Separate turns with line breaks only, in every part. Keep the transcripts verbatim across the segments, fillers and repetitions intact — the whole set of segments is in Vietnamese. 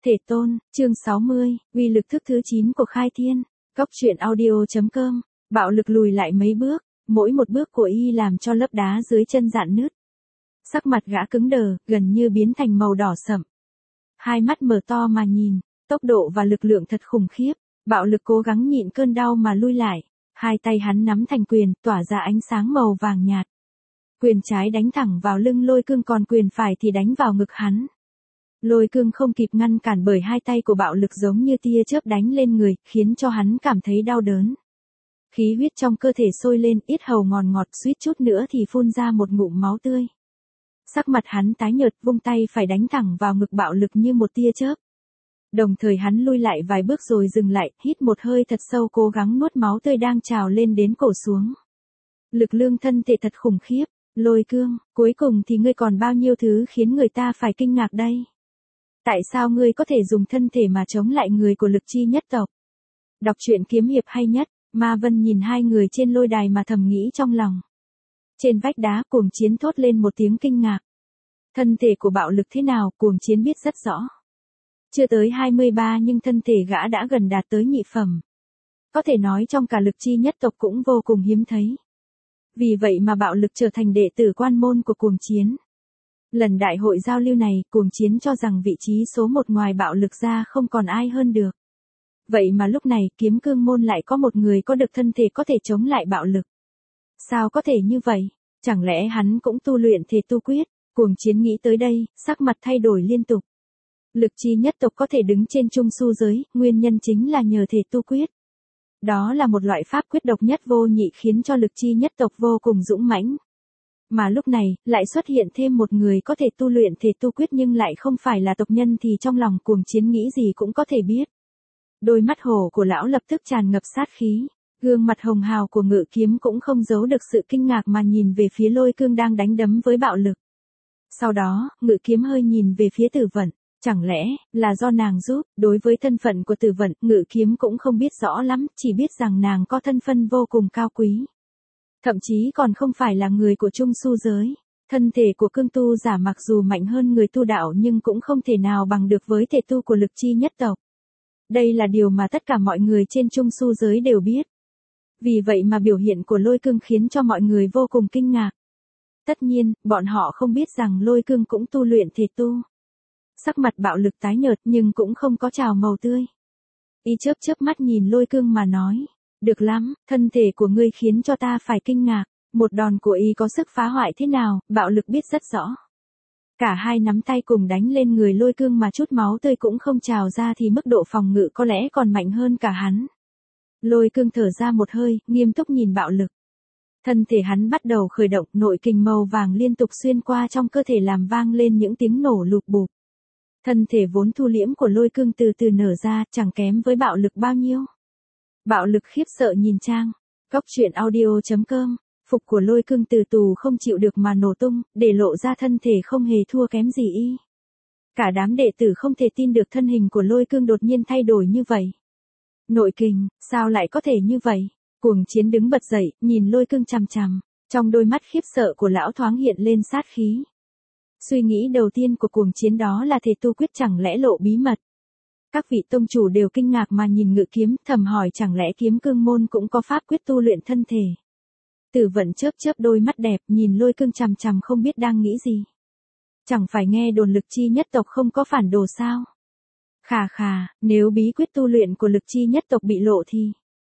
Thể tôn, chương sáu mươi, uy lực thức thứ chín của khai thiên. Góc truyện audio.com, bạo lực lùi lại mấy bước, mỗi một bước của y làm cho lớp đá dưới chân rạn nứt. Sắc mặt gã cứng đờ, gần như biến thành màu đỏ sậm. Hai mắt mở to mà nhìn, tốc độ và lực lượng thật khủng khiếp, bạo lực cố gắng nhịn cơn đau mà lui lại. Hai tay hắn nắm thành quyền, tỏa ra ánh sáng màu vàng nhạt. Quyền trái đánh thẳng vào lưng Lôi Cương, còn quyền phải thì đánh vào ngực hắn. Lôi Cương không kịp ngăn cản bởi hai tay của bạo lực giống như tia chớp đánh lên người, khiến cho hắn cảm thấy đau đớn. Khí huyết trong cơ thể sôi lên, yết hầu ngòn ngọt, suýt chút nữa thì phun ra một ngụm máu tươi. Sắc mặt hắn tái nhợt, vung tay phải đánh thẳng vào ngực bạo lực như một tia chớp. Đồng thời hắn lui lại vài bước rồi dừng lại, hít một hơi thật sâu, cố gắng nuốt máu tươi đang trào lên đến cổ xuống. Lực lượng thân thể thật khủng khiếp. Lôi Cương, cuối cùng thì ngươi còn bao nhiêu thứ khiến người ta phải kinh ngạc đây? Tại sao ngươi có thể dùng thân thể mà chống lại người của Lực Chi nhất tộc? Đọc truyện kiếm hiệp hay nhất, Ma Vân nhìn hai người trên lôi đài mà thầm nghĩ trong lòng. Trên vách đá, Cuồng Chiến thốt lên một tiếng kinh ngạc. Thân thể của bạo lực thế nào, Cuồng Chiến biết rất rõ. Chưa tới hai mươi ba nhưng thân thể gã đã gần đạt tới nhị phẩm. Có thể nói trong cả Lực Chi nhất tộc cũng vô cùng hiếm thấy. Vì vậy mà bạo lực trở thành đệ tử quan môn của Cuồng Chiến. Lần đại hội giao lưu này, Cuồng Chiến cho rằng vị trí số một ngoài bạo lực ra không còn ai hơn được. Vậy mà lúc này Kiếm Cương môn lại có một người có được thân thể có thể chống lại bạo lực. Sao có thể như vậy? Chẳng lẽ hắn cũng tu luyện thể tu quyết? Cuồng Chiến nghĩ tới đây, sắc mặt thay đổi liên tục. Lực Chi nhất tộc có thể đứng trên trung su giới, nguyên nhân chính là nhờ thể tu quyết. Đó là một loại pháp quyết độc nhất vô nhị khiến cho Lực Chi nhất tộc vô cùng dũng mãnh. Mà lúc này, lại xuất hiện thêm một người có thể tu luyện thể tu quyết nhưng lại không phải là tộc nhân thì trong lòng Cuồng Chiến nghĩ gì cũng có thể biết. Đôi mắt hổ của lão lập tức tràn ngập sát khí, gương mặt hồng hào của Ngự Kiếm cũng không giấu được sự kinh ngạc mà nhìn về phía Lôi Cương đang đánh đấm với bạo lực. Sau đó, Ngự Kiếm hơi nhìn về phía Tử Vận. Chẳng lẽ, là do nàng giúp? Đối với thân phận của Tử Vận, Ngự Kiếm cũng không biết rõ lắm, chỉ biết rằng nàng có thân phận vô cùng cao quý. Thậm chí còn không phải là người của trung su giới. Thân thể của cương tu giả mặc dù mạnh hơn người tu đạo nhưng cũng không thể nào bằng được với thể tu của Lực Chi nhất tộc. Đây là điều mà tất cả mọi người trên trung su giới đều biết. Vì vậy mà biểu hiện của Lôi Cương khiến cho mọi người vô cùng kinh ngạc. Tất nhiên, bọn họ không biết rằng Lôi Cương cũng tu luyện thể tu. Sắc mặt bạo lực tái nhợt nhưng cũng không có trào màu tươi. Y chớp chớp mắt nhìn Lôi Cương mà nói. Được lắm, thân thể của ngươi khiến cho ta phải kinh ngạc. Một đòn của y có sức phá hoại thế nào, bạo lực biết rất rõ. Cả hai nắm tay cùng đánh lên người Lôi Cương mà chút máu tươi cũng không trào ra thì mức độ phòng ngự có lẽ còn mạnh hơn cả hắn. Lôi Cương thở ra một hơi, nghiêm túc nhìn bạo lực. Thân thể hắn bắt đầu khởi động, nội kình màu vàng liên tục xuyên qua trong cơ thể làm vang lên những tiếng nổ lụp bụp. Thân thể vốn thu liễm của Lôi Cương từ từ nở ra, chẳng kém với bạo lực bao nhiêu. Bạo lực khiếp sợ nhìn trang. Góc truyện audio.com, phục của Lôi Cương từ tù không chịu được mà nổ tung, để lộ ra thân thể không hề thua kém gì y. Cả đám đệ tử không thể tin được thân hình của Lôi Cương đột nhiên thay đổi như vậy. Nội kình, sao lại có thể như vậy? Cuồng Chiến đứng bật dậy, nhìn Lôi Cương chằm chằm, trong đôi mắt khiếp sợ của lão thoáng hiện lên sát khí. Suy nghĩ đầu tiên của Cuồng Chiến đó là thể tu quyết chẳng lẽ lộ bí mật. Các vị tông chủ đều kinh ngạc mà nhìn Ngự Kiếm, thầm hỏi chẳng lẽ Kiếm Cương môn cũng có pháp quyết tu luyện thân thể. Tử Vận chớp chớp đôi mắt đẹp, nhìn Lôi Cương chằm chằm không biết đang nghĩ gì. Chẳng phải nghe đồn Lực Chi nhất tộc không có phản đồ sao? Khà khà, nếu bí quyết tu luyện của Lực Chi nhất tộc bị lộ thì...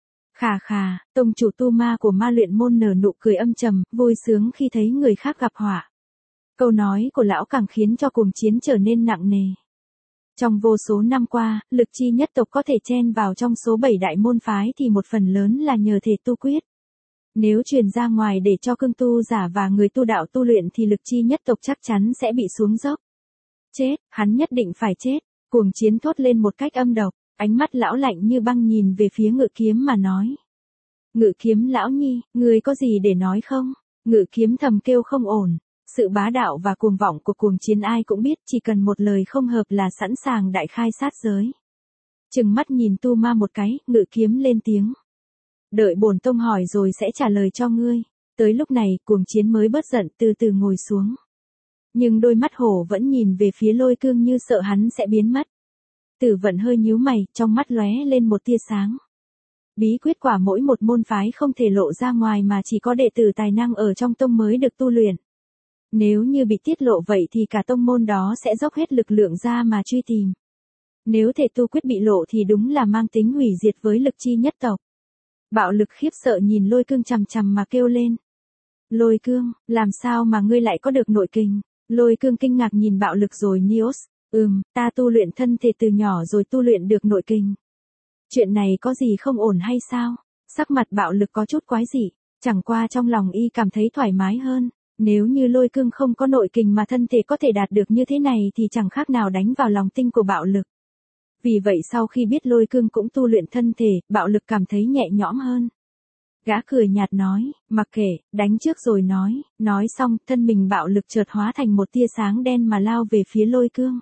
Khà khà, tông chủ tu ma của ma luyện môn nở nụ cười âm trầm, vui sướng khi thấy người khác gặp họa. Câu nói của lão càng khiến cho Cuồng Chiến trở nên nặng nề. Trong vô số năm qua, Lực Chi nhất tộc có thể chen vào trong số bảy đại môn phái thì một phần lớn là nhờ thể tu quyết. Nếu truyền ra ngoài để cho cương tu giả và người tu đạo tu luyện thì Lực Chi nhất tộc chắc chắn sẽ bị xuống dốc. Chết, hắn nhất định phải chết. Cuồng Chiến thốt lên một cách âm độc, ánh mắt lão lạnh như băng nhìn về phía Ngự Kiếm mà nói. Ngự Kiếm lão nhi, ngươi có gì để nói không? Ngự Kiếm thầm kêu không ổn. Sự bá đạo và cuồng vọng của Cuồng Chiến ai cũng biết, chỉ cần một lời không hợp là sẵn sàng đại khai sát giới. Trừng mắt nhìn Tu Ma một cái, Ngự Kiếm lên tiếng. Đợi bổn tông hỏi rồi sẽ trả lời cho ngươi. Tới lúc này, Cuồng Chiến mới bớt giận, từ từ ngồi xuống. Nhưng đôi mắt hổ vẫn nhìn về phía Lôi Cương như sợ hắn sẽ biến mất. Tử Vận hơi nhíu mày, trong mắt lóe lên một tia sáng. Bí quyết quả mỗi một môn phái không thể lộ ra ngoài mà chỉ có đệ tử tài năng ở trong tông mới được tu luyện. Nếu như bị tiết lộ vậy thì cả tông môn đó sẽ dốc hết lực lượng ra mà truy tìm. Nếu thể tu quyết bị lộ thì đúng là mang tính hủy diệt với lực chi nhất tộc. Bạo Lực khiếp sợ nhìn Lôi Cương chằm chằm mà kêu lên. Lôi Cương, làm sao mà ngươi lại có được nội kình? Lôi Cương kinh ngạc nhìn Bạo Lực rồi Nios, ừm, ta tu luyện thân thể từ nhỏ rồi tu luyện được nội kình. Chuyện này có gì không ổn hay sao? Sắc mặt Bạo Lực có chút quái dị, chẳng qua trong lòng y cảm thấy thoải mái hơn. Nếu như Lôi Cương không có nội kình mà thân thể có thể đạt được như thế này thì chẳng khác nào đánh vào lòng tinh của Bạo Lực. Vì vậy sau khi biết Lôi Cương cũng tu luyện thân thể, Bạo Lực cảm thấy nhẹ nhõm hơn. Gã cười nhạt nói, mặc kệ, đánh trước rồi nói, nói xong, thân mình Bạo Lực chợt hóa thành một tia sáng đen mà lao về phía Lôi Cương.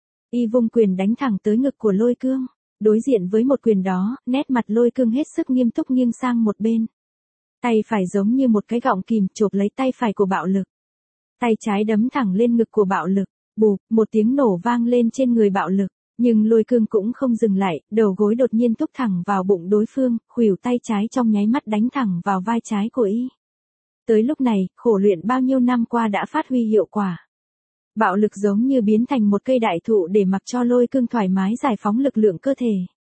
Y vung quyền đánh thẳng tới ngực của Lôi Cương, đối diện với một quyền đó, nét mặt Lôi Cương hết sức nghiêm túc nghiêng sang một bên. Tay phải giống như một cái gọng kìm chộp lấy tay phải của Bạo Lực. Tay trái đấm thẳng lên ngực của Bạo Lực, bụp, một tiếng nổ vang lên trên người Bạo Lực. Nhưng Lôi Cương cũng không dừng lại, đầu gối đột nhiên túc thẳng vào bụng đối phương, khuỷu tay trái trong nháy mắt đánh thẳng vào vai trái của y. Tới lúc này, khổ luyện bao nhiêu năm qua đã phát huy hiệu quả. Bạo Lực giống như biến thành một cây đại thụ để mặc cho Lôi Cương thoải mái giải phóng lực lượng cơ thể.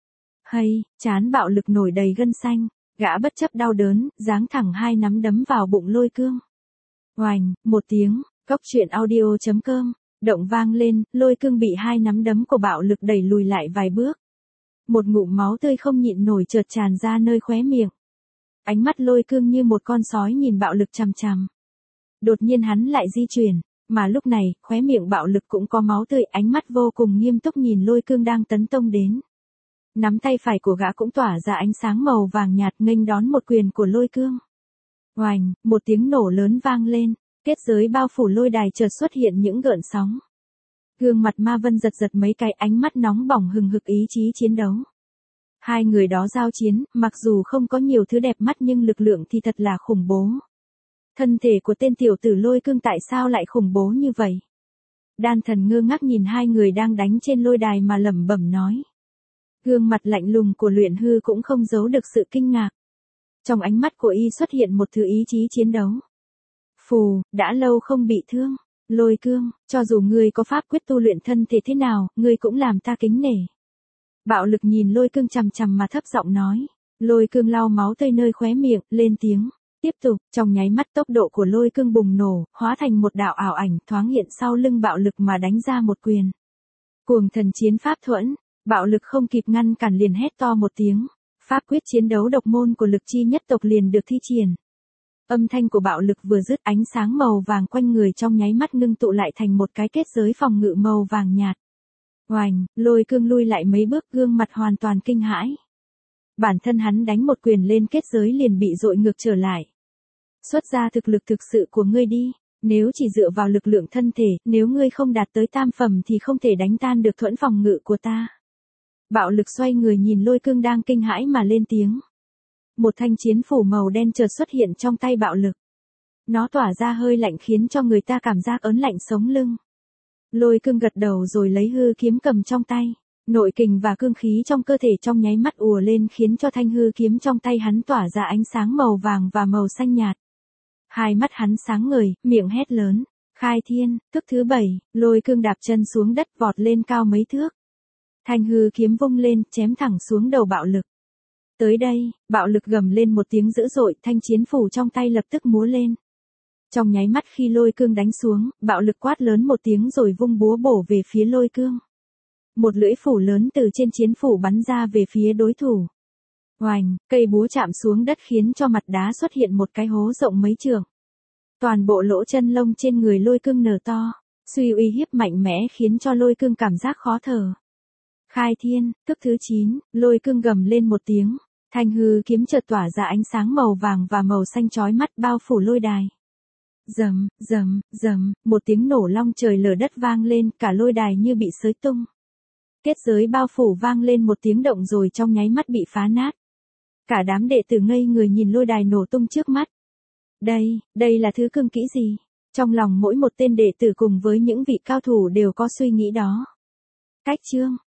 Hay, trán Bạo Lực nổi đầy gân xanh, gã bất chấp đau đớn, giáng thẳng hai nắm đấm vào bụng Lôi Cương. Oành, một tiếng, cốc truyện audio chấm com. Động vang lên, Lôi Cương bị hai nắm đấm của Bạo Lực đẩy lùi lại vài bước. Một ngụm máu tươi không nhịn nổi chợt tràn ra nơi khóe miệng. Ánh mắt Lôi Cương như một con sói nhìn Bạo Lực chằm chằm. Đột nhiên hắn lại di chuyển, mà lúc này, khóe miệng Bạo Lực cũng có máu tươi, ánh mắt vô cùng nghiêm túc nhìn Lôi Cương đang tấn công đến. Nắm tay phải của gã cũng tỏa ra ánh sáng màu vàng nhạt nghênh đón một quyền của Lôi Cương. Oành, một tiếng nổ lớn vang lên. Kết giới bao phủ lôi đài chợt xuất hiện những gợn sóng. Gương mặt Ma Vân giật giật mấy cái, ánh mắt nóng bỏng hừng hực ý chí chiến đấu. Hai người đó giao chiến, mặc dù không có nhiều thứ đẹp mắt nhưng lực lượng thì thật là khủng bố. Thân thể của tên tiểu tử Lôi Cương tại sao lại khủng bố như vậy? Đan Thần ngơ ngác nhìn hai người đang đánh trên lôi đài mà lẩm bẩm nói. Gương mặt lạnh lùng của Luyện Hư cũng không giấu được sự kinh ngạc. Trong ánh mắt của y xuất hiện một thứ ý chí chiến đấu. Phù, đã lâu không bị thương. Lôi Cương, cho dù ngươi có pháp quyết tu luyện thân thể thế nào, ngươi cũng làm ta kính nể. Bạo Lực nhìn Lôi Cương chằm chằm mà thấp giọng nói. Lôi Cương lau máu tươi nơi khóe miệng, lên tiếng. Tiếp tục, trong nháy mắt tốc độ của Lôi Cương bùng nổ, hóa thành một đạo ảo ảnh thoáng hiện sau lưng Bạo Lực mà đánh ra một quyền. Cuồng thần chiến pháp thuẫn, Bạo Lực không kịp ngăn cản liền hét to một tiếng. Pháp quyết chiến đấu độc môn của lực chi nhất tộc liền được thi triển. Âm thanh của Bạo Lực vừa dứt, ánh sáng màu vàng quanh người trong nháy mắt ngưng tụ lại thành một cái kết giới phòng ngự màu vàng nhạt. Oành, Lôi Cương lui lại mấy bước, gương mặt hoàn toàn kinh hãi. Bản thân hắn đánh một quyền lên kết giới liền bị dội ngược trở lại. Xuất ra thực lực thực sự của ngươi đi, nếu chỉ dựa vào lực lượng thân thể, nếu ngươi không đạt tới tam phẩm thì không thể đánh tan được thuẫn phòng ngự của ta. Bạo Lực xoay người nhìn Lôi Cương đang kinh hãi mà lên tiếng. Một thanh chiến phủ màu đen chợt xuất hiện trong tay Bạo Lực. Nó tỏa ra hơi lạnh khiến cho người ta cảm giác ớn lạnh sống lưng. Lôi Cương gật đầu rồi lấy hư kiếm cầm trong tay. Nội kình và cương khí trong cơ thể trong nháy mắt ùa lên khiến cho thanh hư kiếm trong tay hắn tỏa ra ánh sáng màu vàng và màu xanh nhạt. Hai mắt hắn sáng ngời, miệng hét lớn. Khai thiên, thức thứ bảy, Lôi Cương đạp chân xuống đất vọt lên cao mấy thước. Thanh hư kiếm vung lên, chém thẳng xuống đầu Bạo Lực. Tới đây, Bạo Lực gầm lên một tiếng dữ dội, thanh chiến phủ trong tay lập tức múa lên. Trong nháy mắt khi Lôi Cương đánh xuống, Bạo Lực quát lớn một tiếng rồi vung búa bổ về phía Lôi Cương. Một lưỡi phủ lớn từ trên chiến phủ bắn ra về phía đối thủ. Oành, cây búa chạm xuống đất khiến cho mặt đá xuất hiện một cái hố rộng mấy trượng. Toàn bộ lỗ chân lông trên người Lôi Cương nở to, suy uy hiếp mạnh mẽ khiến cho Lôi Cương cảm giác khó thở. Khai thiên, thức thứ chín, Lôi Cương gầm lên một tiếng. Thanh hư kiếm chợt tỏa ra ánh sáng màu vàng và màu xanh chói mắt bao phủ lôi đài. Rầm, rầm, rầm, một tiếng nổ long trời lở đất vang lên, cả lôi đài như bị xới tung. Kết giới bao phủ vang lên một tiếng động rồi trong nháy mắt bị phá nát. Cả đám đệ tử ngây người nhìn lôi đài nổ tung trước mắt. Đây, đây là thứ cương kỹ gì? Trong lòng mỗi một tên đệ tử cùng với những vị cao thủ đều có suy nghĩ đó. Cách chương